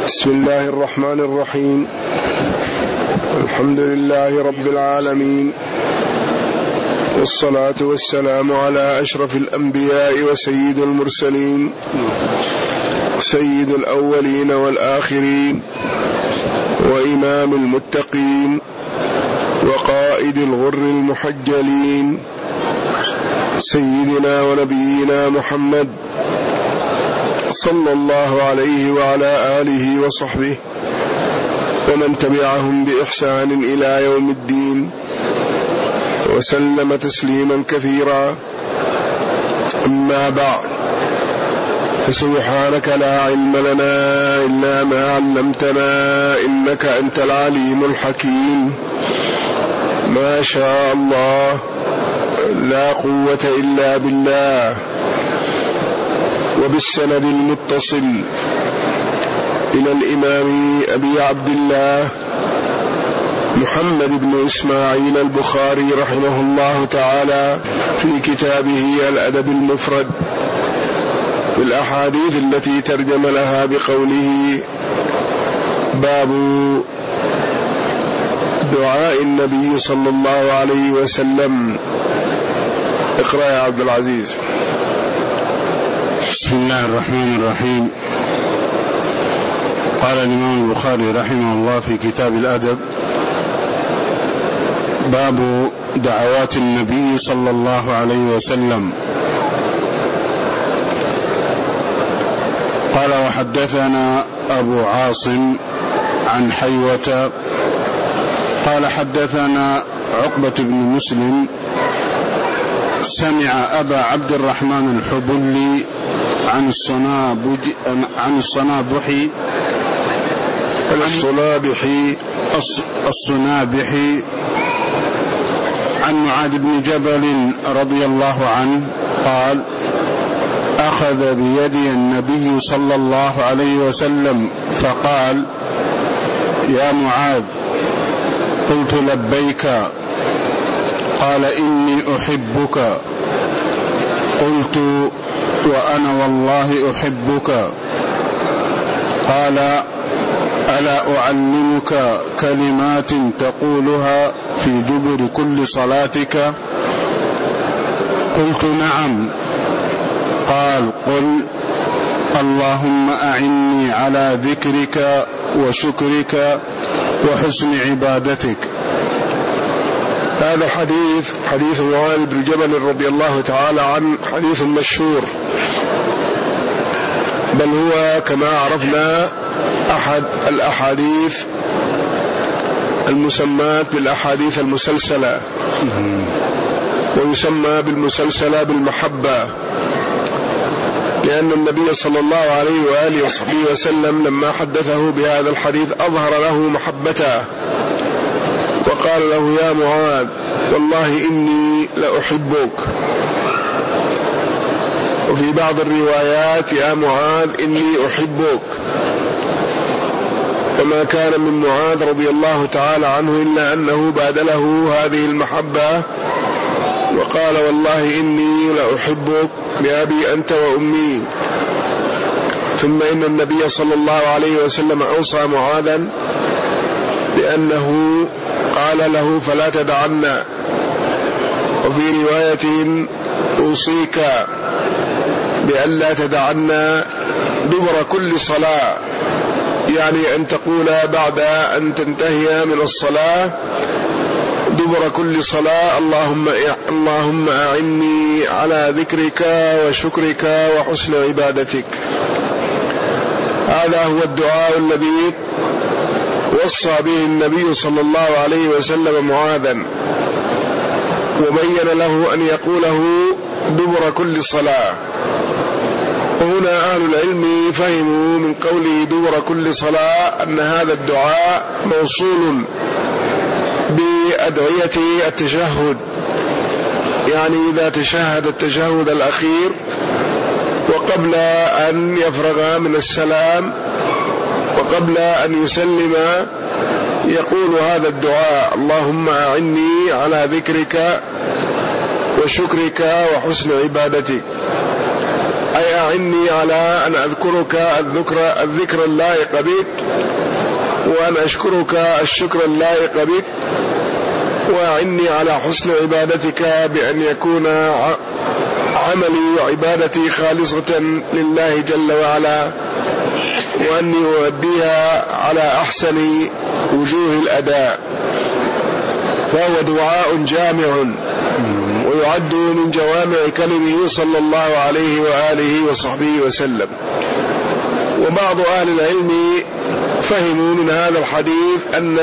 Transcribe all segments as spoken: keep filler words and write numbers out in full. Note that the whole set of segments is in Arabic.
بسم الله الرحمن الرحيم. الحمد لله رب العالمين، والصلاة والسلام على أشرف الأنبياء وسيد المرسلين، سيد الأولين والآخرين، وإمام المتقين، وقائد الغر المحجلين، سيدنا ونبينا محمد صلى الله عليه وعلى آله وصحبه ومن تبعهم بإحسان إلى يوم الدين، وسلم تسليما كثيرا. أما بعد، فسبحانك لا علم لنا إلا ما علمتنا إنك أنت العليم الحكيم. ما شاء الله، لا قوة إلا بالله. وبالسند المتصل إلى الإمام أبي عبد الله محمد بن إسماعيل البخاري رحمه الله تعالى في كتابه الأدب المفرد بالأحاديث التي ترجم لها بقوله: باب دعاء النبي صلى الله عليه وسلم. اقرأ يا عبد العزيز. بسم الله الرحمن الرحيم. قال الإمام البخاري رحمه الله في كتاب الأدب: باب دعوات النبي صلى الله عليه وسلم. قال: وحدثنا أبو عاصم عن حيوة قال: حدثنا عقبة بن مسلم سمع أبا عبد الرحمن الحبلي عن الصنابج عن الصنابحي الصنابحي الصنابحي عن معاذ بن جبل رضي الله عنه قال: أخذ بيدي النبي صلى الله عليه وسلم فقال: يا معاذ. قلت: لبيك. قال: إني أحبك. قلت: وأنا والله أحبك. قال: ألا أعلمك كلمات تقولها في دبر كل صلاتك؟ قلت: نعم. قال: قل: اللهم أعني على ذكرك وشكرك وحسن عبادتك. هذا الحديث حديث معاذ بن جبل رضي الله تعالى عنه، حديث مشهور، بل هو كما عرفنا أحد الأحاديث المسمات بالأحاديث المسلسلة، ويسمى بالمسلسلة بالمحبة، لأن النبي صلى الله عليه وآله وصحبه وسلم لما حدثه بهذا الحديث أظهر له محبته وقال له: يا معاذ، والله إني لأحبك. وفي بعض الروايات: يا معاذ إني أحبك. وما كان من معاذ رضي الله تعالى عنه إلا أنه بادله هذه المحبة وقال: والله إني لأحبك بأبي أنت وأمي. ثم إن النبي صلى الله عليه وسلم أوصى معاذا بأنه قال له: فلا تدعنا. وفي رواية: أوصيك بألا تدعنا دبر كل صلاة، يعني أن تقول بعد أن تنتهي من الصلاة دبر كل صلاة: اللهم اللهم أعني على ذكرك وشكرك وحسن عبادتك. هذا هو الدعاء الذي وصى به النبي صلى الله عليه وسلم معاذا، وبين له أن يقوله دبر كل صلاة. وهنا أهل العلم فهموا من قوله دبر كل صلاة أن هذا الدعاء موصول بأدعية التشهد، يعني إذا تشهد التشهد الأخير وقبل أن يفرغ من السلام وقبل أن يسلم يقول هذا الدعاء: اللهم أعني على ذكرك وشكرك وحسن عبادتك. أي أعني على أن أذكرك الذكر, الذكر اللائق بك، وأن أشكرك الشكر اللائق بك، وأعني على حسن عبادتك بأن يكون عملي وعبادتي خالصة لله جل وعلا، وأني أؤديها على أحسن وجوه الأداء. فهو دعاء جامع ويعد من جوامع كلمه صلى الله عليه وآله وصحبه وسلم. وبعض أهل العلم فهموا من هذا الحديث أن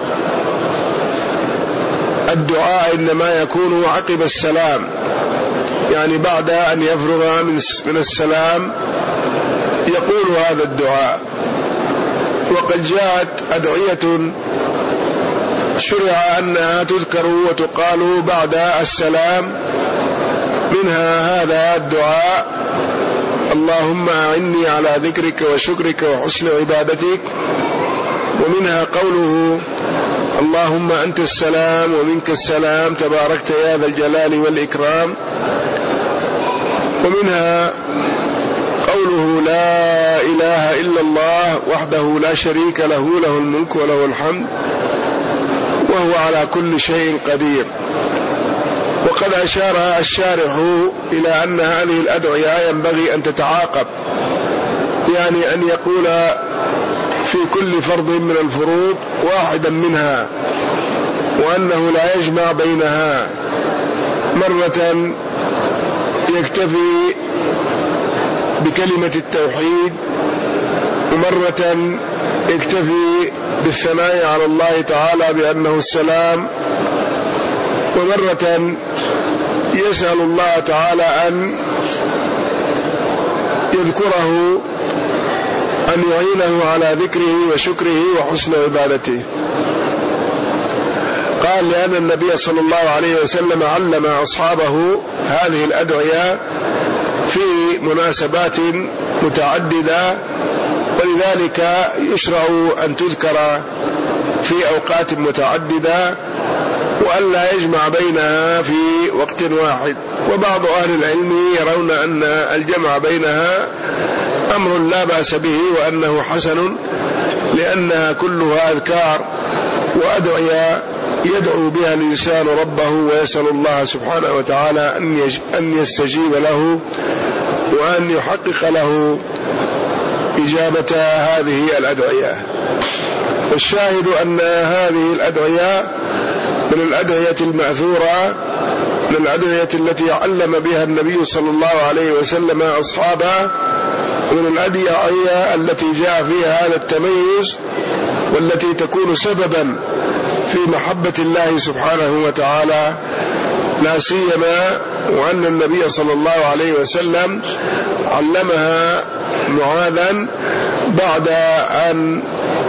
الدعاء إنما يكون عقب السلام، يعني بعد أن يفرغ من السلام يقول هذا الدعاء. وقد جاءت أدعية شرع أنها تذكر وتقال بعد السلام، منها هذا الدعاء: اللهم أعني على ذكرك وشكرك وحسن عبادتك. ومنها قوله: اللهم أنت السلام ومنك السلام تباركت يا ذا الجلال والإكرام. ومنها قوله: لا إله إلا الله وحده لا شريك له، له الملك وله الحمد وهو على كل شيء قدير. وقد أشار الشارح إلى أن هذه الأدعية ينبغي أن تتعاقب، يعني أن يقول في كل فرض من الفروض واحدا منها، وأنه لا يجمع بينها. مرة يكتفي بكلمة التوحيد، ومرة يكتفي بالثناء على الله تعالى بأنه السلام، ومرة يسأل الله تعالى أن يذكره، أن يعينه على ذكره وشكره وحسن عبادته. قال: لأن النبي صلى الله عليه وسلم علم أصحابه هذه الأدعية في مناسبات متعددة، ولذلك يشرع أن تذكر في أوقات متعددة، وأن لا يجمع بينها في وقت واحد. وبعض أهل العلم يرون أن الجمع بينها أمر لا بأس به، وأنه حسن، لأنها كلها أذكار وأدعية يدعو بها الإنسان ربه، ويسأل الله سبحانه وتعالى أن يستجيب له وأن يحقق له إجابة هذه الأدعية. والشاهد أن هذه الأدعية من الأدعية المأثورة، من الأدعية التي علم بها النبي صلى الله عليه وسلم أصحابه، ومن الأدعية التي جاء فيها هذا التميز، والتي تكون سببا في محبة الله سبحانه وتعالى، لا سيما وأن النبي صلى الله عليه وسلم علمها معاذا بعد أن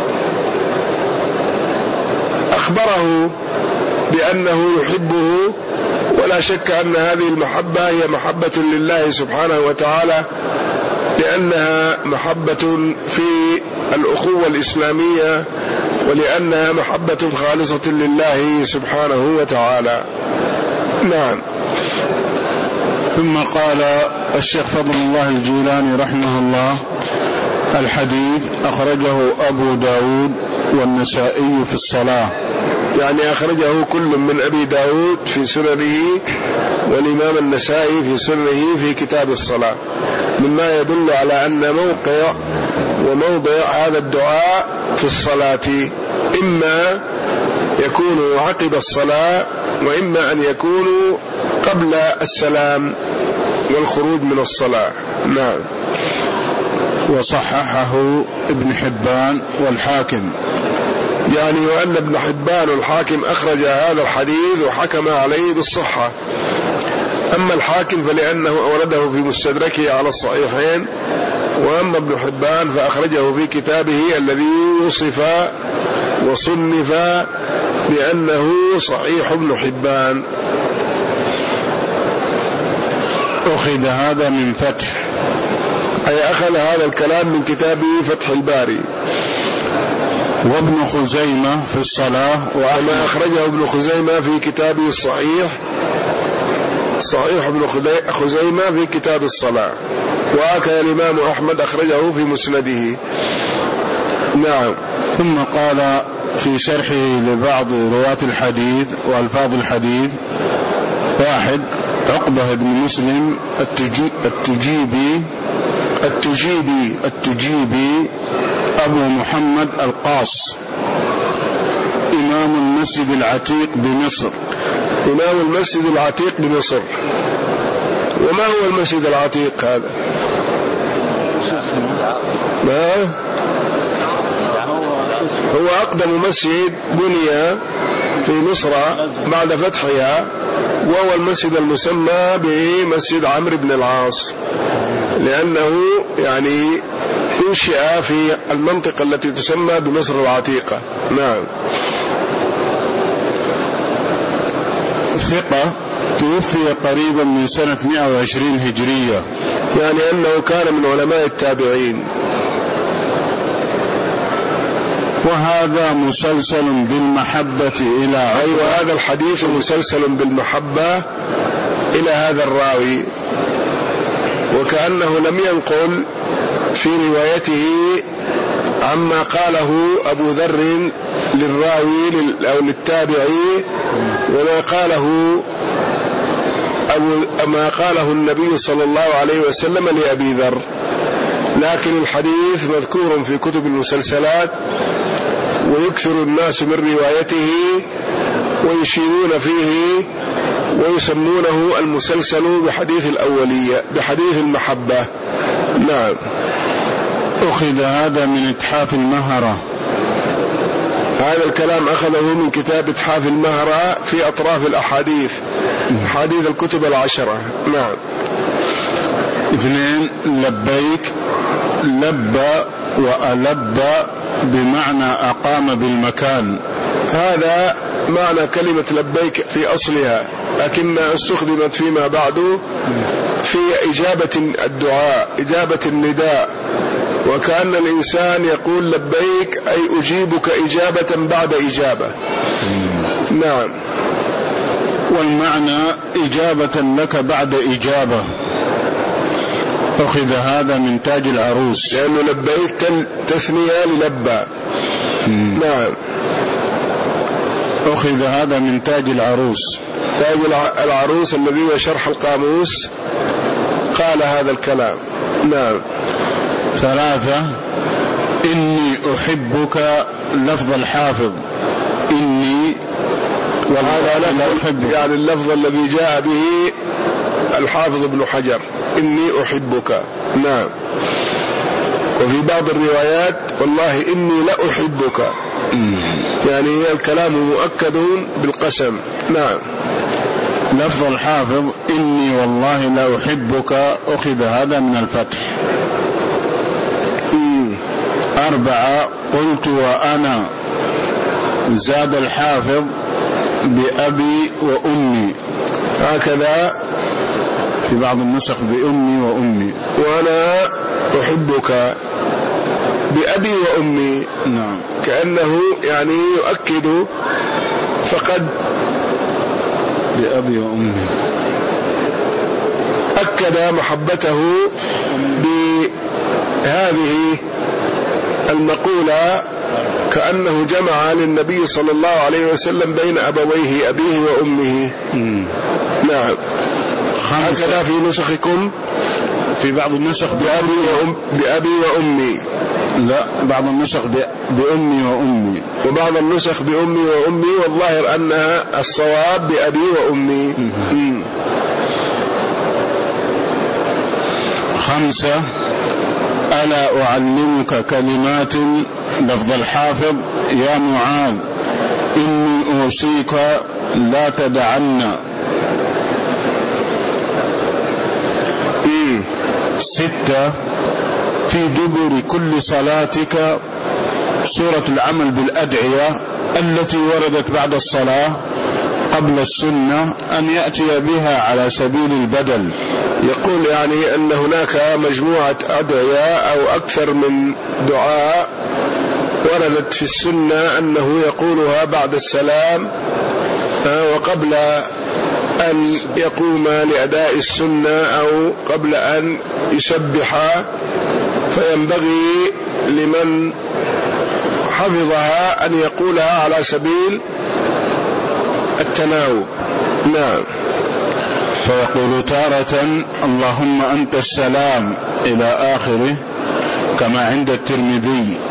أخبره بأنه يحبه. ولا شك أن هذه المحبة هي محبة لله سبحانه وتعالى، لأنها محبة في الأخوة الإسلامية، ولأنها محبة خالصة لله سبحانه وتعالى. نعم. ثم قال الشيخ فضل الله الجيلاني رحمه الله: الحديث أخرجه أبو داود والنسائي في الصلاة، يعني أخرجه كل من أبي داود في سننه، والإمام النسائي في سننه في كتاب الصلاة، مما يدل على أن موقع وموضع هذا الدعاء في الصلاة إما يكون عقب الصلاة، وإما أن يكون قبل السلام والخروج من الصلاة. نعم. وصححه ابن حبان والحاكم، يعني وأن ابن حبان والحاكم أخرج هذا الحديث وحكم عليه بالصحة. أما الحاكم فلأنه أورده في مستدركه على الصحيحين، وأما ابن حبان فأخرجه في كتابه الذي وصف وصنف بأنه صحيح ابن حبان. أخذ هذا من فتح، أي أخذ هذا الكلام من كتابه فتح الباري. وابن خزيمة في الصلاة، وما أخرجه ابن خزيمة في كتابه الصحيح، صحيح ابن خزيمة في كتاب الصلاة. وهكذا الإمام أحمد أخرجه في مسنده. نعم. ثم قال في شرحه لبعض رواة الحديث وألفاظ الحديث: واحد، عقبة بن مسلم التجيبي التجيبي التجيبي أبو محمد القاص، إمام المسجد العتيق بمصر. إمام المسجد العتيق بمصر. وما هو المسجد العتيق هذا؟ ما هو أقدم مسجد بني في مصر بعد فتحها، وهو المسجد المسمى بمسجد عمرو بن العاص، لأنه يعني انشئ في المنطقة التي تسمى بمصر العتيقة. نعم. ثقة، توفي قريبا من سنة مئة وعشرين هجرية، يعني أنه كان من علماء التابعين. وهذا مسلسل بالمحبة إلى عقبة. أيوة، هذا الحديث مسلسل بالمحبة إلى هذا الراوي، وكأنه لم ينقل في روايته عما قاله أبو ذر للراوي أو للتابعي، وما قاله أبو ما قاله النبي صلى الله عليه وسلم لأبي ذر، لكن الحديث مذكور في كتب المسلسلات، ويكثر الناس من روايته ويشيرون فيه ويسمونه المسلسل بحديث الأولية، بحديث المحبة. نعم. أخذ هذا من إتحاف المهرة. هذا الكلام أخذه من كتاب إتحاف المهرة في أطراف الأحاديث، حديث الكتب العشرة. نعم. اثنين، لبيك، لب وألب بمعنى أقام بالمكان. هذا معنى كلمة لبيك في أصلها، لكنها استخدمت فيما بعد في إجابة الدعاء، إجابة النداء، وكأن الإنسان يقول لبيك أي أجيبك إجابة بعد إجابة. نعم. والمعنى إجابة لك بعد إجابة. أخذ هذا من تاج العروس، لأنه لبيك تثنية للبى. نعم. أخذ هذا من تاج العروس. تاج العروس الذي هو شرح القاموس قال هذا الكلام. نعم. ثلاثة، إني أحبك، لفظ الحافظ إني، وهذا لفظ يعني اللفظ الذي جاء به الحافظ ابن حجر، إني أحبك. نعم. وفي بعض الروايات والله إني لا أحبك، يعني الكلام مؤكد بالقسم. نعم. لفظ الحافظ إني والله لا أحبك، أخذ هذا من الفتح. أربعة، قلت وأنا، زاد الحافظ بأبي وأمي، هكذا في بعض النسخ بأمي وأمي. وأنا أحبك بأبي وأمي. نعم. كأنه يعني يؤكد فقد بأبي وأمي، أكد محبته بهذه المقولة، كأنه جمع للنبي صلى الله عليه وسلم بين أبويه أبيه وأمه. مم. نعم. هكذا في نسخكم، في بعض النسخ بأبي, وأم بأبي وأمي، لا بعض النسخ بأمي وأمي، وبعض النسخ بأمي وأمي، والظاهر أنها الصواب بأبي وأمي. مم. خمسة، ألا أعلمك كلمات، لفظ الحافظ يا معاذ إني أوصيك لا تدعن. ستة، في دبر كل صلاتك، سورة العمل بالأدعية التي وردت بعد الصلاة قبل السنة أن يأتي بها على سبيل البدل. يقول يعني أن هناك مجموعة أدعية أو أكثر من دعاء وردت في السنة أنه يقولها بعد السلام وقبل أن يقوم لأداء السنة أو قبل أن يسبح، فينبغي لمن حفظها أن يقولها على سبيل التناوب. نعم. فيقول تارة اللهم أنت السلام إلى آخره كما عند الترمذي،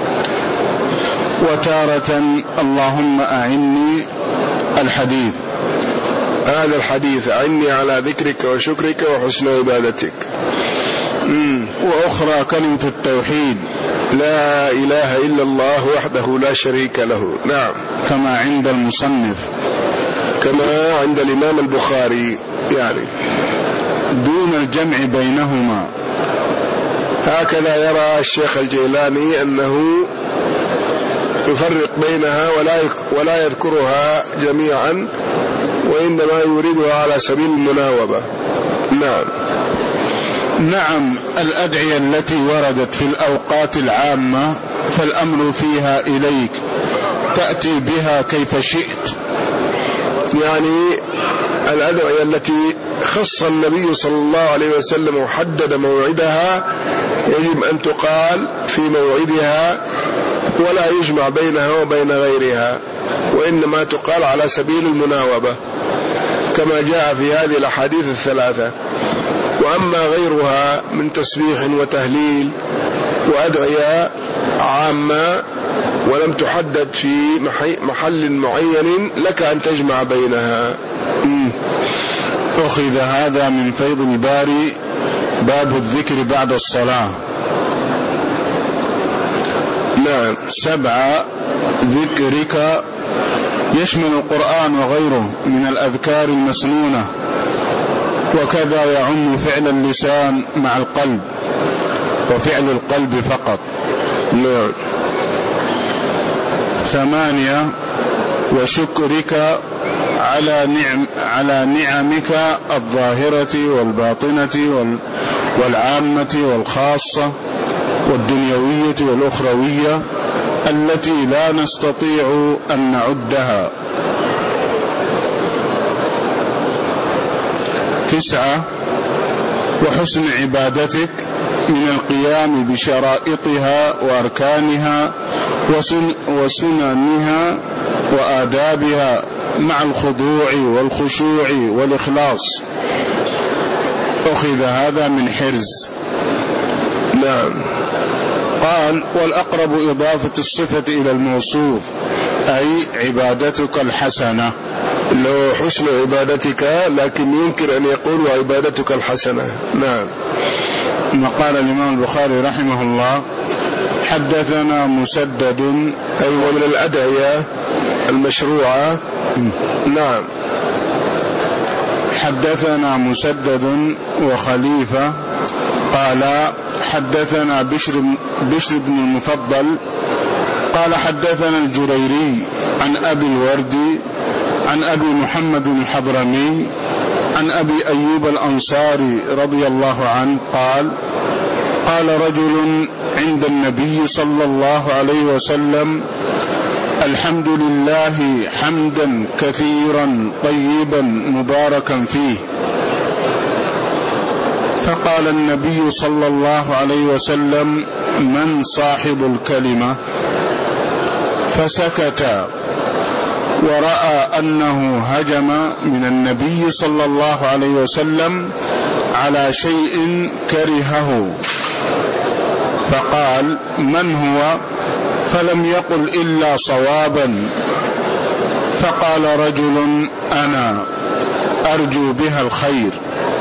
وتارة اللهم أعني الحديث، هذا الحديث أعني على ذكرك وشكرك وحسن عبادتك. مم. وأخرى كلمة التوحيد لا إله إلا الله وحده لا شريك له. نعم. كما عند المصنف، كما عند الإمام البخاري، يعني دون الجمع بينهما. هكذا يرى الشيخ الجيلاني أنه يفرق بينها ولا ولا يذكرها جميعا، وإنما يريدها على سبيل المناوبة. نعم. نعم. الأدعية التي وردت في الأوقات العامة فالأمر فيها إليك، تأتي بها كيف شئت. يعني الأدعية التي خص النبي صلى الله عليه وسلم وحدد موعدها يجب أن تقال في موعدها، ولا يجمع بينها وبين غيرها، وإنما تقال على سبيل المناوبة كما جاء في هذه الأحاديث الثلاثة. وأما غيرها من تسبيح وتهليل وأدعية عامة ولم تحدد في محل معين لك أن تجمع بينها. أخذ هذا من فيض الباري، باب الذكر بعد الصلاة. نعم. سبعة، ذكرك يشمل القرآن وغيره من الأذكار المسنونة، وكذا يعم فعل اللسان مع القلب وفعل القلب فقط. نعم. ثمانية، وشكرك على نعم على نعمك الظاهرة والباطنة والعامة والخاصة والدنيوية والأخروية التي لا نستطيع أن نعدها. تسعة، وحسن عبادتك من القيام بشرائطها وأركانها وسننها وآدابها مع الخضوع والخشوع والإخلاص. أخذ هذا من حرز. نعم. قال والأقرب إضافة الصفة إلى الموصوف، أي عبادتك الحسنة. لو حسن عبادتك، لكن يمكن أن يقول عبادتك الحسنة. نعم. ما قال الإمام البخاري رحمه الله حدثنا مسدد، أي ومن الأدعية المشروعة. نعم. حدثنا مسدد وخليفة قال حدثنا بشر, بشر بن المفضل قال حدثنا الجريري عن أبي الوردي عن أبي محمد الحضرمي عن أبي أيوب الأنصاري رضي الله عنه قال قال رجل عند النبي صلى الله عليه وسلم الحمد لله حمدا كثيرا طيبا مباركا فيه. فقال النبي صلى الله عليه وسلم من صاحب الكلمة؟ فسكت، ورأى أنه هجم من النبي صلى الله عليه وسلم على شيء كرهه، فقال من هو؟ فلم يقل إلا صوابا. فقال رجل أنا أرجو بها الخير.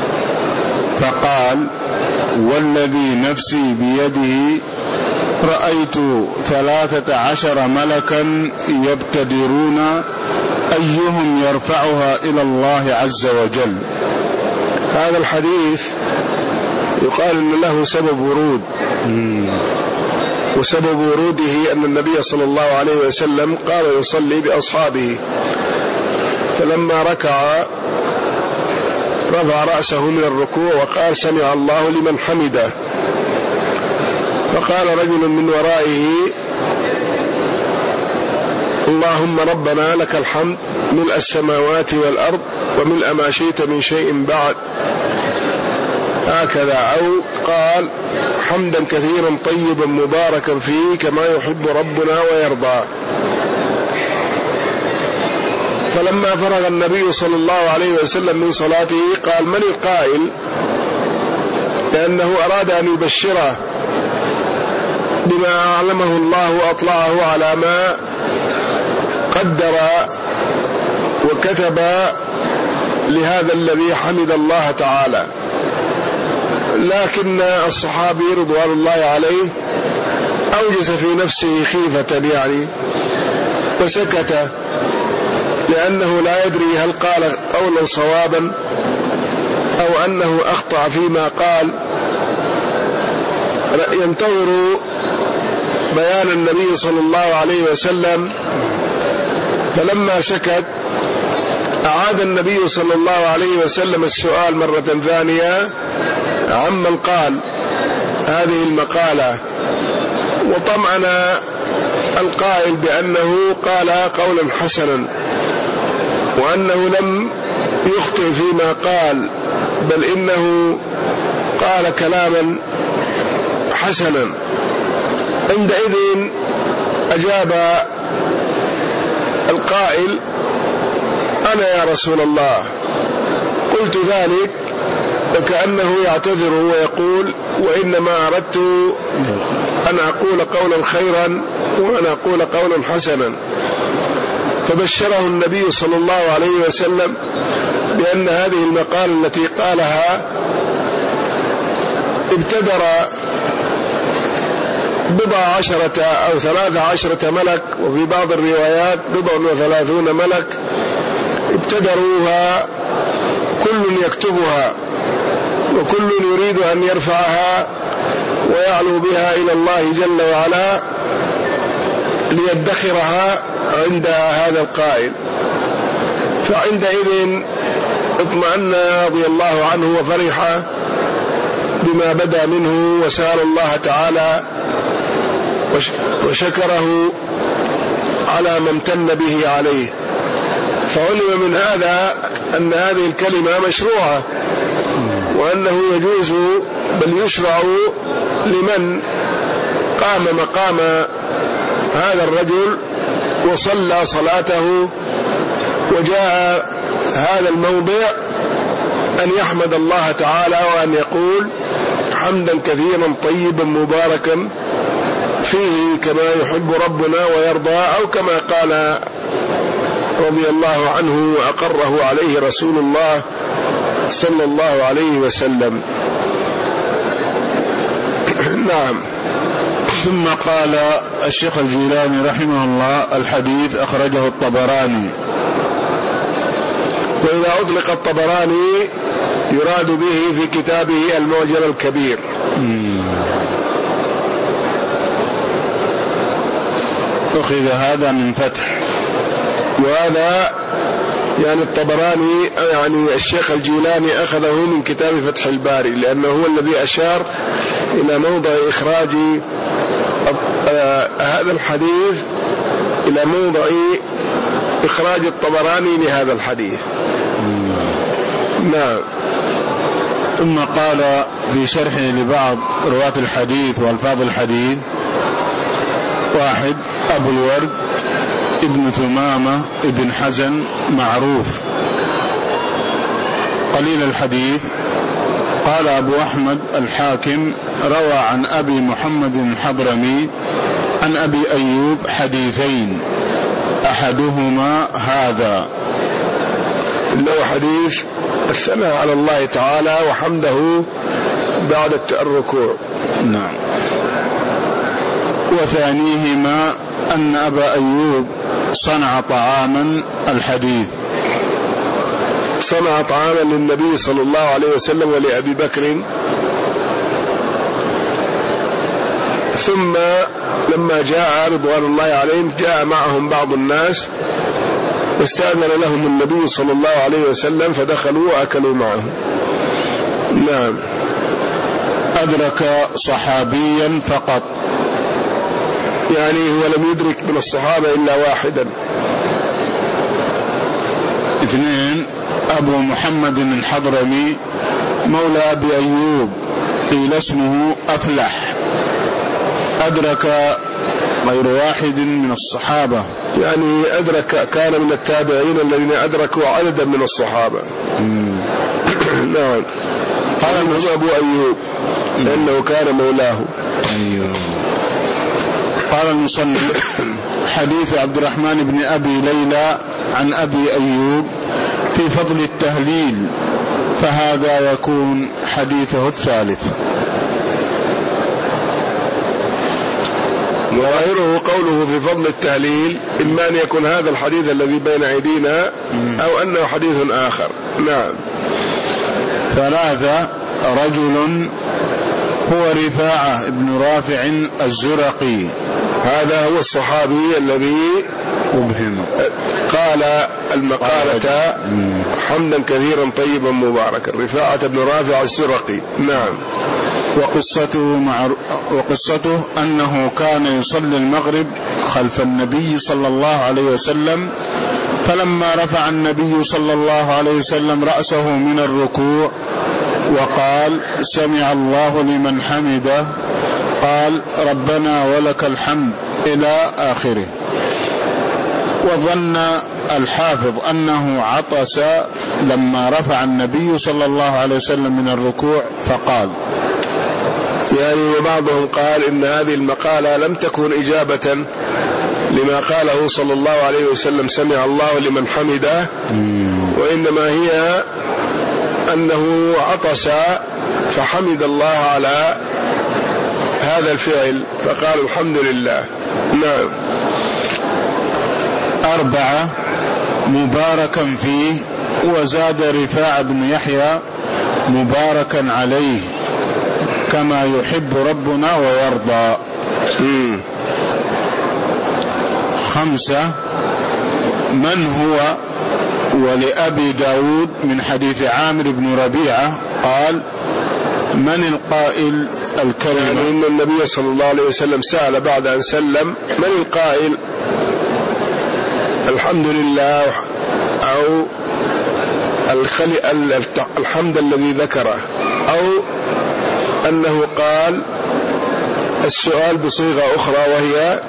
فقال والذي نفسي بيده رأيت ثلاثة عشر ملكا يبتدرون أيهم يرفعها إلى الله عز وجل. هذا الحديث يقال أن له سبب ورود، وسبب وروده أن النبي صلى الله عليه وسلم قام يصلي بأصحابه، فلما ركع رفع رأسه من الركوع وقال سمع الله لمن حمده، فقال رجل من ورائه اللهم ربنا لك الحمد ملء السماوات والأرض وملء ما شئت من شيء بعد، هكذا. أو قال حمدا كثيرا طيبا مباركا فيه كما يحب ربنا ويرضى. فلما فرغ النبي صلى الله عليه وسلم من صلاته قال من القائل، لأنه أراد أن يبشره بما أعلمه الله وأطلعه على ما قدر وكتب لهذا الذي حمد الله تعالى. لكن الصحابي رضوان الله عليه أوجس في نفسه خيفة يعني وسكت، لأنه لا يدري هل قال قولا صوابا أو أنه أخطأ فيما قال، ينتظر بيان النبي صلى الله عليه وسلم. فلما سكت أعاد النبي صلى الله عليه وسلم السؤال مرة ثانية عمن قال هذه المقالة، وطمأن القائل بأنه قال قولا حسنا وأنه لم يخطئ فيما قال، بل إنه قال كلاما حسنا. عندئذ أجاب القائل أنا يا رسول الله قلت ذلك، وكأنه يعتذر ويقول وإنما أردت أن أقول قولا خيرا وأن أقول قولا حسنا. فبشره النبي صلى الله عليه وسلم بأن هذه المقالة التي قالها ابتدر بضع عشرة أو ثلاثة عشرة ملك، وفي بعض الروايات بضع وثلاثون ملك ابتدروها، كل يكتبها وكل يريد أن يرفعها ويعلو بها إلى الله جل وعلا ليدخرها عند هذا القائل. فعندئذ اطمأن رضي الله عنه وفرح بما بدا منه، وسأل الله تعالى وشكره على ما امتن به عليه. فعلم من هذا أن هذه الكلمة مشروعة، وأنه يجوز بل يشرع لمن قام مقام هذا الرجل وصلى صلاته وجاء هذا الموضع أن يحمد الله تعالى وأن يقول حمدا كثيرا طيبا مباركا فيه كما يحب ربنا ويرضى، أو كما قال رضي الله عنه وأقره عليه رسول الله صلى الله عليه وسلم. نعم. ثم قال الشيخ الجيلاني رحمه الله الحديث أخرجه الطبراني. وإذا أطلق الطبراني يراد به في كتابه المعجم الكبير. أخذ هذا من فتح، وهذا يعني الطبراني يعني الشيخ الجيلاني أخذه من كتاب فتح الباري، لأنه هو الذي أشار إلى موضع إخراج هذا الحديث، إلى موضع إخراج الطبراني لهذا الحديث. نعم. ثم قال في شرحه لبعض رواة الحديث والفاظ الحديث: واحد أبو الورد ابن ثمامة ابن حزن معروف قليل الحديث. قال أبو أحمد الحاكم روى عن أبي محمد الحضرمي عن أبي أيوب حديثين، أحدهما هذا له حديث الثناء على الله تعالى وحمده بعد الركوع. نعم. وثانيهما أن أبا أيوب صنع طعاما، الحديث صنع طعاما للنبي صلى الله عليه وسلم ولأبي بكر، ثم لما جاء رضوان الله عليهم جاء معهم بعض الناس واستأذن لهم النبي صلى الله عليه وسلم فدخلوا وأكلوا معه. نعم. أدرك صحابيا فقط، يعني هو لم يدرك من الصحابة إلا واحدا. اثنين، أبو محمد الحضرمي مولى أبي أيوب قيل اسمه أفلح، أدرك غير واحد من الصحابة، يعني أدرك، كان من التابعين الذين أدركوا عددا من الصحابة. نعم. قال أبو أيوب لأنه كان مولاه. أيوه. قال المصنف حديث عبد الرحمن بن أبي ليلى عن أبي أيوب في فضل التهليل، فهذا يكون حديثه الثالث. وغيره قوله في فضل التهليل إما أن يكون هذا الحديث الذي بين أيدينا أو أنه حديث آخر. نعم. ثلاثة، رجل هو رفاعة بن رافع الزرقي، هذا هو الصحابي الذي أبهم قال المقالة حمدا كثيرا طيبا مباركا، رفاعة بن رافع الزرقي. نعم. وقصته, مع وقصته أنه كان يصلي المغرب خلف النبي صلى الله عليه وسلم، فلما رفع النبي صلى الله عليه وسلم رأسه من الركوع وقال سمع الله لمن حمده، قال ربنا ولك الحمد إلى آخره. وظن الحافظ أنه عطس لما رفع النبي صلى الله عليه وسلم من الركوع فقال، يعني وبعضهم قال إن هذه المقالة لم تكن إجابة لما قاله صلى الله عليه وسلم سمع الله لمن حمده، وإنما هي أنه عطس فحمد الله على هذا الفعل فقال الحمد لله. نعم. أربعة، مباركا فيه، وزاد رفاعة بن يحيى مباركا عليه كما يحب ربنا ويرضى. مم. خمسة، من هو؟ ولأبي داود من حديث عامر بن ربيعة قال من القائل الكلمة، يعني إن النبي صلى الله عليه وسلم سأل بعد أن سلم من القائل الحمد لله أو الحمد الذي ذكره، أو أنه قال السؤال بصيغة أخرى وهي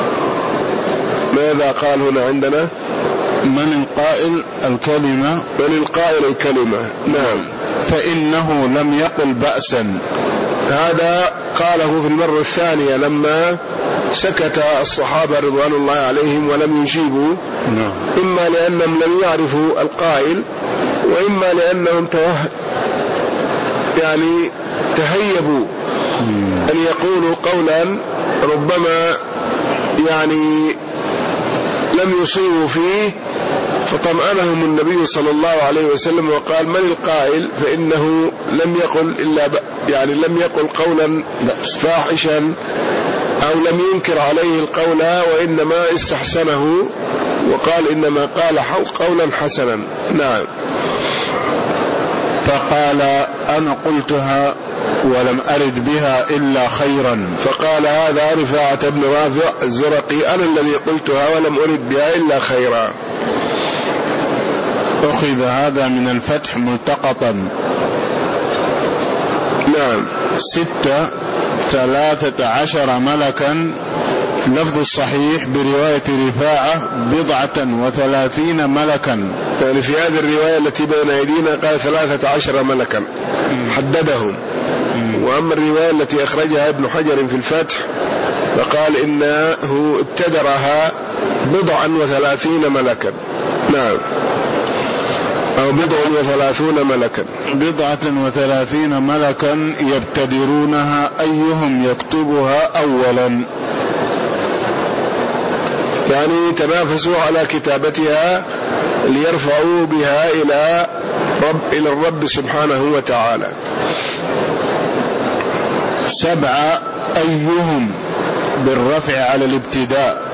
ماذا قال هنا عندنا؟ من القائل الكلمة، من القائل الكلمة. نعم. فإنه لم يقل بأسا، هذا قاله في المرة الثانية لما سكت الصحابة رضوان الله عليهم ولم يجيبوا. نعم. إما لأنهم لم يعرفوا القائل، وإما لأنهم توه يعني تهيبوا أن يقولوا قولا ربما يعني لم يصيبوا فيه، فطمأنهم النبي صلى الله عليه وسلم وقال من القائل، فإنه لم يقل إلا ب... يعني لم يقل قولا فاحشا أو لم ينكر عليه القول، وإنما استحسنه وقال إنما قال قولا حسنا. نعم. فقال أنا قلتها ولم أرد بها إلا خيرا، فقال هذا رفاعة بن رافع الزرقي أنا الذي قلتها ولم أرد بها إلا خيرا. أخذ هذا من الفتح ملتقطا. نعم. ستة، ثلاثة عشر ملكا، لفظ الصحيح برواية رفاعة بضعة وثلاثين ملكا، يعني في هذه الرواية التي بين أيدينا قال ثلاثة عشر ملكا حددهم. وأما الرواية التي أخرجها ابن حجر في الفتح فقال إنه ابتدرها بضعا وثلاثين ملكا. نعم. أو بضع وثلاثون ملكا، بضعة وثلاثين ملكا يبتدرونها أيهم يكتبها أولا، يعني تنافسوا على كتابتها ليرفعوا بها إلى رب إلى الرب سبحانه وتعالى. سبعة، أيهم بالرفع على الابتداء،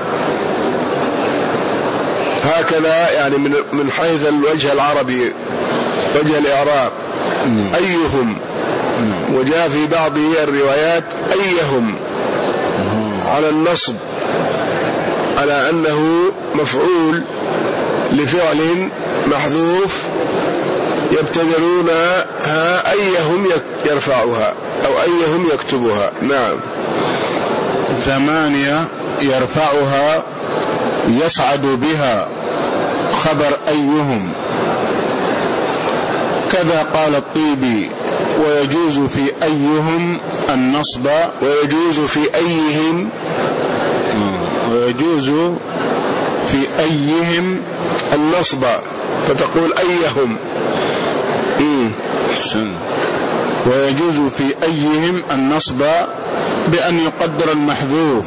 هكذا يعني من من حيث الوجه العربي وجه الإعراب أيهم، وجاء في بعض الروايات أيهم على النصب، على أنه مفعول لفعل محذوف يبتدرونها أيهم يرفعها أو أيهم يكتبها. نعم. ثمانية يرفعها يصعد بها خبر أيهم، كذا قال الطيبي ويجوز في أيهم النصب، ويجوز في أيهم ويجوز في أيهم النصب، فتقول أيهم. ويجوز في أيهم النصب بأن يقدر المحذوف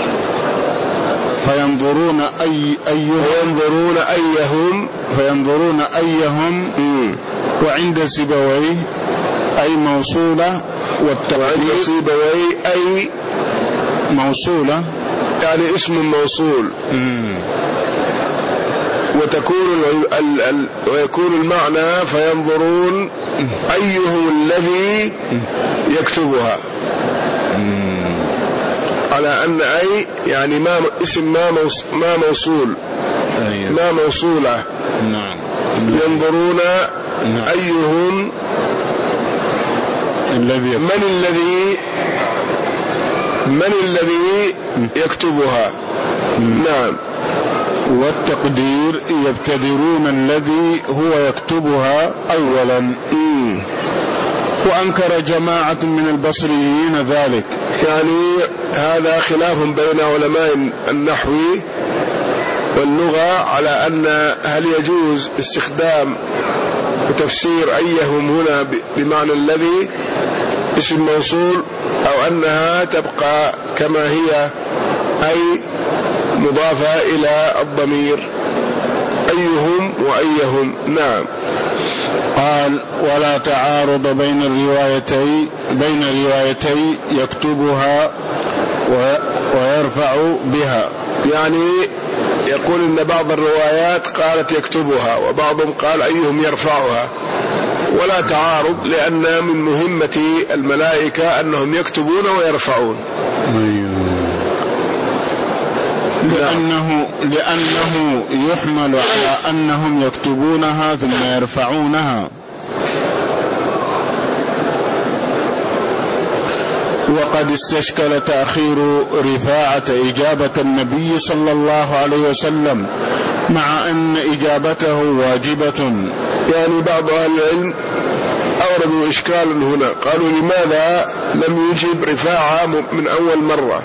فينظرون أي أيهم فينظرون أيهم فينظرون أيهم وعند سيبويه أي موصولة، والتقدير سيبويه أي موصولة يعني اسم موصول. مم. وتكون ال ال ويكون المعنى فينظرون أيهم الذي يكتبها، على أن أي يعني ما اسم ما موص ما موصول ما موصولة. نعم. ينظرون أيهم الذي من الذي من الذي يكتبها. نعم. والتقدير يبتدرون الذي هو يكتبها أولا. مم. وأنكر جماعة من البصريين ذلك، يعني هذا خلاف بين علماء النحو واللغة على أن هل يجوز استخدام وتفسير أيهم هنا بمعنى الذي اسم موصول، أو أنها تبقى كما هي أي مضافة إلى الضمير أيهم وأيهم. نعم. قال ولا تعارض بين الروايتي بين روايتي يكتبها ويرفع بها، يعني يقول إن بعض الروايات قالت يكتبها وبعضهم قال أيهم يرفعها، ولا تعارض، لأن من مهمة الملائكة أنهم يكتبون ويرفعون. لأنه, لأنه يحمل على أنهم يكتبونها ثم يرفعونها. وقد استشكل تأخير رفاعة إجابة النبي صلى الله عليه وسلم مع أن إجابته واجبة. يعني بعض أهل العلم أوردوا إشكالا هنا، قالوا لماذا لم يجب رفاعة من أول مرة؟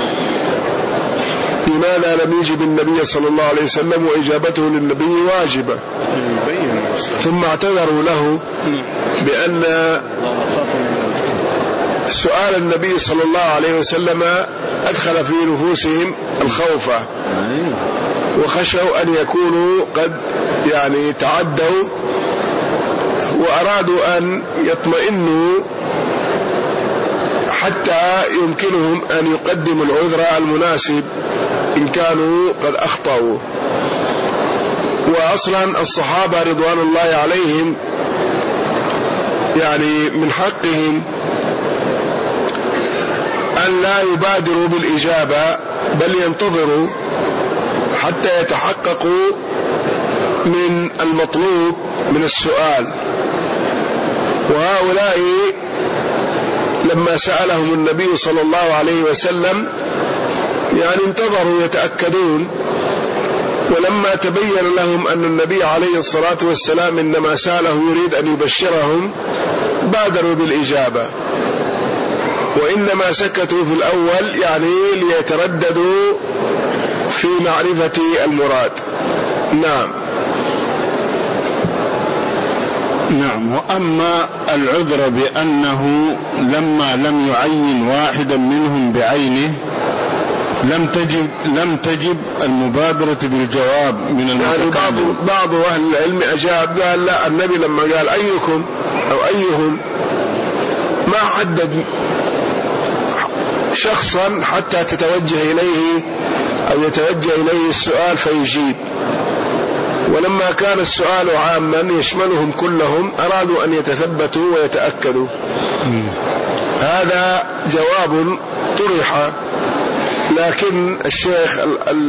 لماذا لم يجب النبي صلى الله عليه وسلم وإجابته للنبي واجبة؟ ثم اعتذروا له بأن سؤال النبي صلى الله عليه وسلم أدخل في نفوسهم الخوف، وخشوا أن يكونوا قد يعني تعدوا، وأرادوا أن يطمئنوا حتى يمكنهم أن يقدموا العذر المناسب إن كانوا قد أخطأوا. وأصلا الصحابة رضوان الله عليهم يعني من حقهم أن لا يبادروا بالإجابة، بل ينتظروا حتى يتحققوا من المطلوب من السؤال. وهؤلاء لما سألهم النبي صلى الله عليه وسلم يعني انتظروا يتأكدون، ولما تبين لهم أن النبي عليه الصلاة والسلام إنما سأله يريد أن يبشرهم بادروا بالإجابة، وإنما سكتوا في الأول يعني ليترددوا في معرفة المراد. نعم. نعم. وأما العذر بأنه لما لم يعين واحدا منهم بعينه لم تجب لم تجب المبادرة بالجواب من المتكلم. يعني بعض بعض أهل العلم أجاب قال لا، النبي لما قال أيكم أو أيهم ما حدد شخصا حتى تتوجه إليه أو يتوجه إليه السؤال فيجيب، ولما كان السؤال عاما يشملهم كلهم أرادوا أن يتثبتوا ويتأكدوا. هذا جواب طرح لكن الشيخ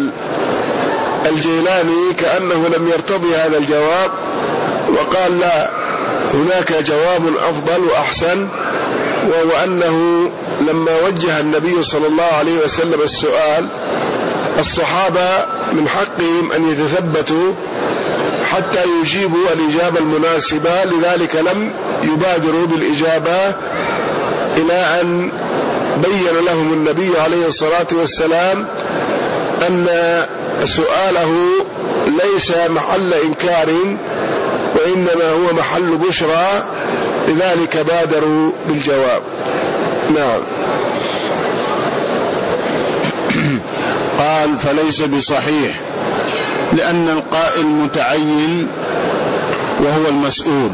الجيلاني كأنه لم يرتضي هذا الجواب وقال لا، هناك جواب أفضل وأحسن، وهو أنه لما وجه النبي صلى الله عليه وسلم السؤال، الصحابة من حقهم أن يتثبتوا حتى يجيبوا الإجابة المناسبة، لذلك لم يبادروا بالإجابة إلى أن بين لهم النبي عليه الصلاة والسلام أن سؤاله ليس محل إنكار وإنما هو محل بشرى، لذلك بادروا بالجواب. نعم. قال فليس بصحيح، لأن القائل متعين وهو المسؤول.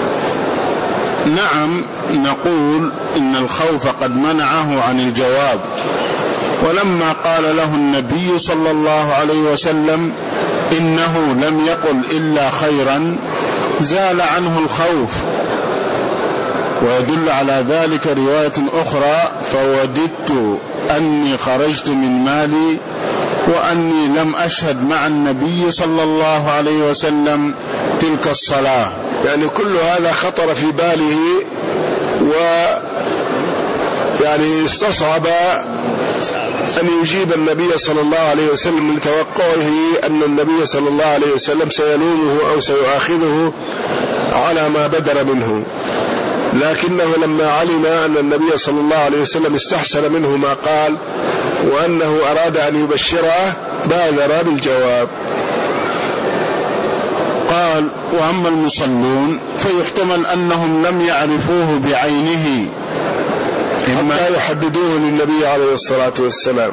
نعم، نقول إن الخوف قد منعه عن الجواب، ولما قال له النبي صلى الله عليه وسلم إنه لم يقل إلا خيرا زال عنه الخوف. ويدل على ذلك رواية أخرى: فوددت أني خرجت من مالي وأني لم أشهد مع النبي صلى الله عليه وسلم تلك الصلاة. يعني كل هذا خطر في باله، ويعني استصعب أن يجيب النبي صلى الله عليه وسلم لتوقعه أن النبي صلى الله عليه وسلم سيلومه أو سيؤاخذه على ما بدر منه، لكنه لما علم أن النبي صلى الله عليه وسلم استحسن منه ما قال وأنه أراد أن يبشره بادر بالجواب. قال: وأما المصلون فيحتمل أنهم لم يعرفوه بعينه حتى يحددوه للنبي عليه الصلاة والسلام،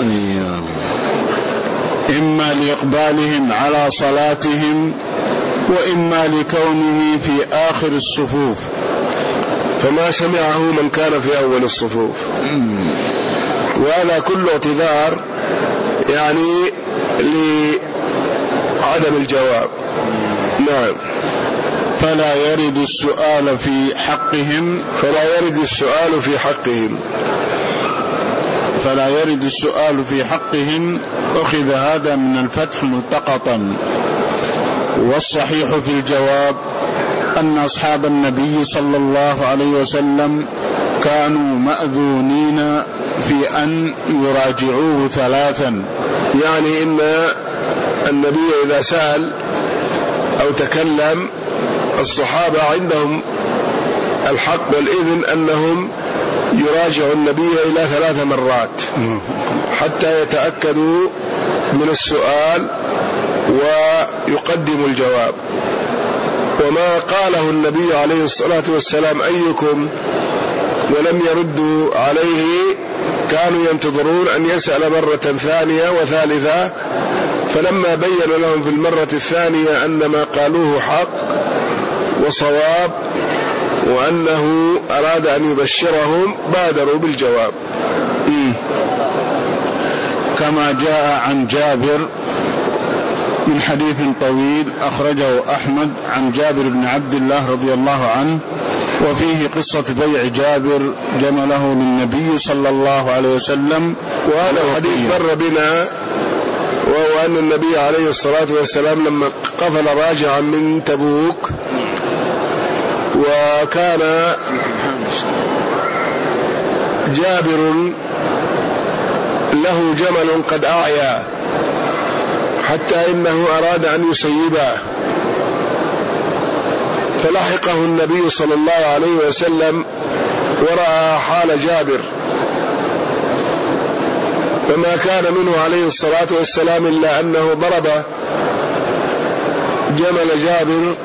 إما لإقبالهم على صلاتهم وإما لكونه في آخر الصفوف، فما سمعه من كان في أول الصفوف، وهذا كله اعتذار يعني لعدم الجواب. نعم. فلا يرد السؤال في حقهم فلا يرد السؤال في حقهم فلا يرد السؤال في حقهم أخذ هذا من الفتح ملتقطا. والصحيح في الجواب أن أصحاب النبي صلى الله عليه وسلم كانوا مأذونين في أن يراجعوه ثلاثا، يعني إن النبي إذا سأل أو تكلم الصحابة عندهم الحق والإذن أنهم يراجعوا النبي إلى ثلاث مرات حتى يتأكدوا من السؤال ويقدموا الجواب. وما قاله النبي عليه الصلاة والسلام أيكم ولم يردوا عليه، كانوا ينتظرون أن يسأل مرة ثانية وثالثة، فلما بين لهم في المرة الثانية أن ما قالوه حق وصواب وأنه أراد أن يبشرهم بادروا بالجواب. كما جاء عن جابر من حديث طويل أخرجه أحمد عن جابر بن عبد الله رضي الله عنه، وفيه قصة بيع جابر جمله للنبي صلى الله عليه وسلم. وهذا الحديث مر بنا، وهو أن النبي عليه الصلاة والسلام لما قفل راجعا من تبوك وكان جابر له جمل قد أعيا حتى إنه أراد أن يسيبه، فلحقه النبي صلى الله عليه وسلم ورأى حال جابر، فما كان منه عليه الصلاة والسلام إلا أنه ضرب جمل جابر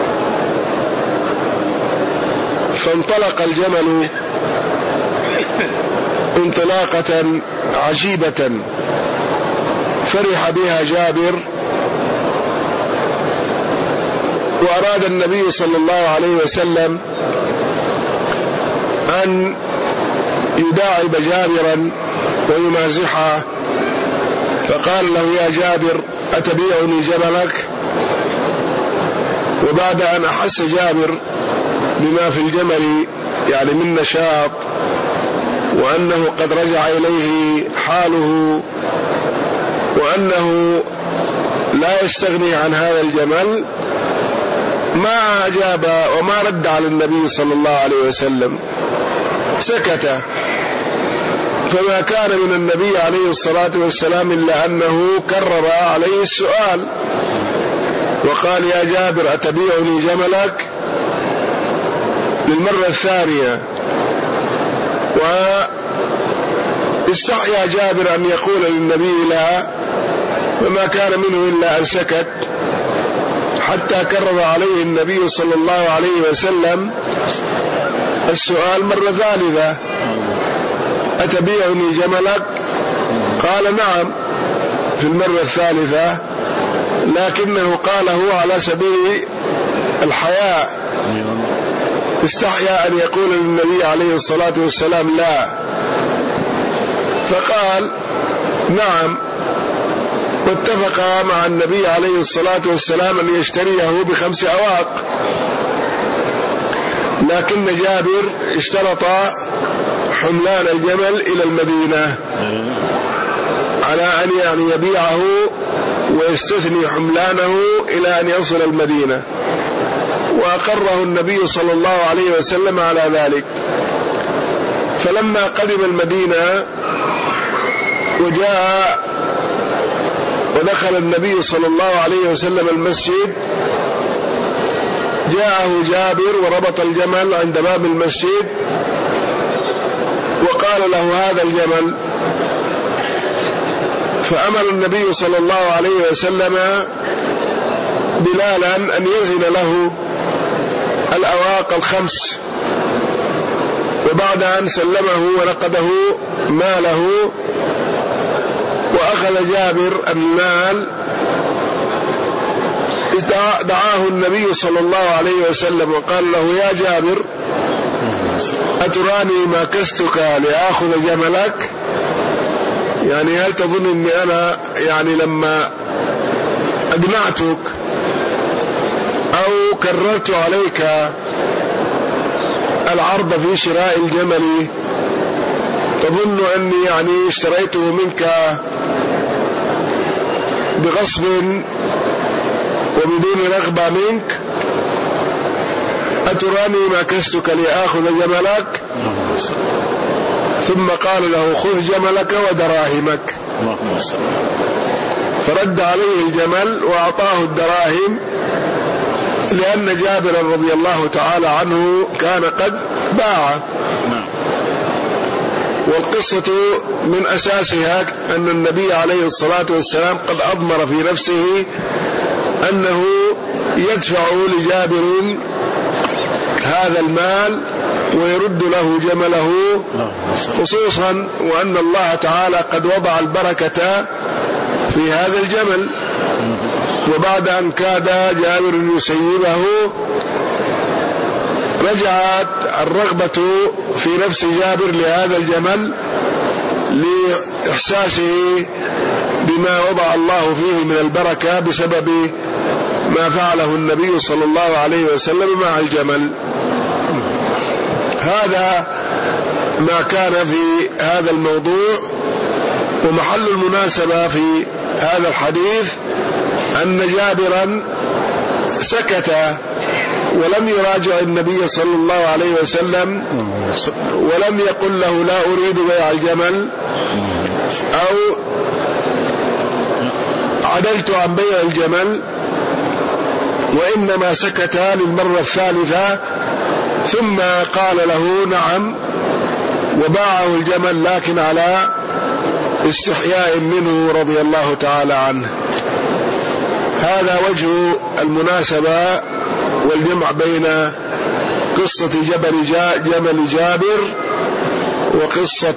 فانطلق الجمل انطلاقة عجيبة، فرح بها جابر، وأراد النبي صلى الله عليه وسلم أن يداعب جابرا ويمازحه، فقال له: يا جابر أتبيعني جملك؟ وبعد أن أحس جابر بما في الجمل يعني من نشاط وأنه قد رجع إليه حاله وأنه لا يستغني عن هذا الجمل، ما أجاب وما رد على النبي صلى الله عليه وسلم، سكت. فما كان من النبي عليه الصلاة والسلام إلا أنه كرر عليه السؤال وقال: يا جابر أتبيعني جملك؟ للمرة الثانية. واستحيا جابر أن يقول للنبي لا، وما كان منه إلا أن سكت، حتى كرر عليه النبي صلى الله عليه وسلم السؤال مرة ثالثة: أتبيعني جملك؟ قال: نعم، في المرة الثالثة، لكنه قاله على سبيل الحياء، استحيا أن يقول للنبي عليه الصلاة والسلام لا، فقال: نعم. واتفق مع النبي عليه الصلاة والسلام أن يشتريه بخمس أواق، لكن جابر اشترط حملان الجمل إلى المدينة على أن يعني يبيعه ويستثني حملانه إلى أن يصل المدينة، وأقره النبي صلى الله عليه وسلم على ذلك. فلما قدم المدينة وجاء ودخل النبي صلى الله عليه وسلم المسجد، جاءه جابر وربط الجمل عند باب المسجد وقال له: هذا الجمل. فأمر النبي صلى الله عليه وسلم بلالا أن يزن له الأواق الخمس، وبعد أن سلمه ونقده ماله وأخذ جابر المال، دعاه النبي صلى الله عليه وسلم وقال له: يا جابر أتراني ما كستك لآخذ جملك؟ يعني هل تظن أني أنا يعني لما أقنعتك أو كررت عليك العرض في شراء الجمل تظن أني يعني اشتريته منك بغصب وبدون رغبة منك؟ أتراني ما كستك لآخذ جملك؟ ثم قال له: خذ جملك ودراهمك. فرد عليه الجمل وأعطاه الدراهم، لأن جابر رضي الله تعالى عنه كان قد باع. والقصة من أساسها أن النبي عليه الصلاة والسلام قد أضمر في نفسه أنه يدفع لجابر هذا المال ويرد له جمله، خصوصا وأن الله تعالى قد وضع البركة في هذا الجمل. وبعد أن كاد جابر يسيبه رجعت الرغبة في نفس جابر لهذا الجمل لإحساسه بما وضع الله فيه من البركة بسبب ما فعله النبي صلى الله عليه وسلم مع الجمل. هذا ما كان في هذا الموضوع. ومحل المناسبة في هذا الحديث أن جابرا سكت ولم يراجع النبي صلى الله عليه وسلم، ولم يقل له: لا أريد بيع الجمل، أو عدلت عن بيع الجمل، وإنما سكت للمرة الثالثة، ثم قال له: نعم، وباعه الجمل، لكن على استحياء منه رضي الله تعالى عنه. هذا وجه المناسبة والجمع بين قصة جبل جا جمل جابر وقصة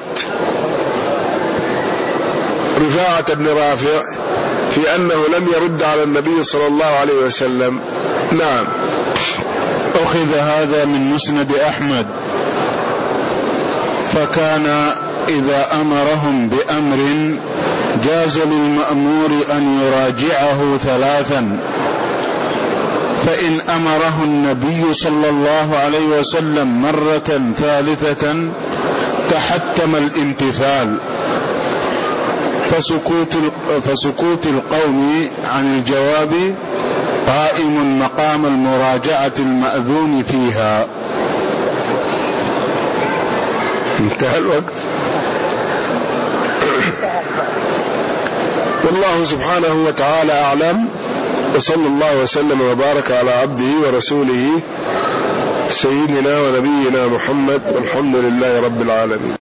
رفاعة بن رافع في أنه لم يرد على النبي صلى الله عليه وسلم. نعم. أخذ هذا من مسند أحمد، فكان إذا أمرهم بأمر جاز للمأمور أن يراجعه ثلاثا، فإن أمره النبي صلى الله عليه وسلم مرة ثالثة تحتم الامتثال، فسكوت فسكوت القوم عن الجواب قائم مقام المراجعة المأذون فيها. انتهى الوقت. والله سبحانه وتعالى أعلم، وصلى الله وسلم وبارك على عبده ورسوله سيدنا ونبينا محمد، والحمد لله رب العالمين.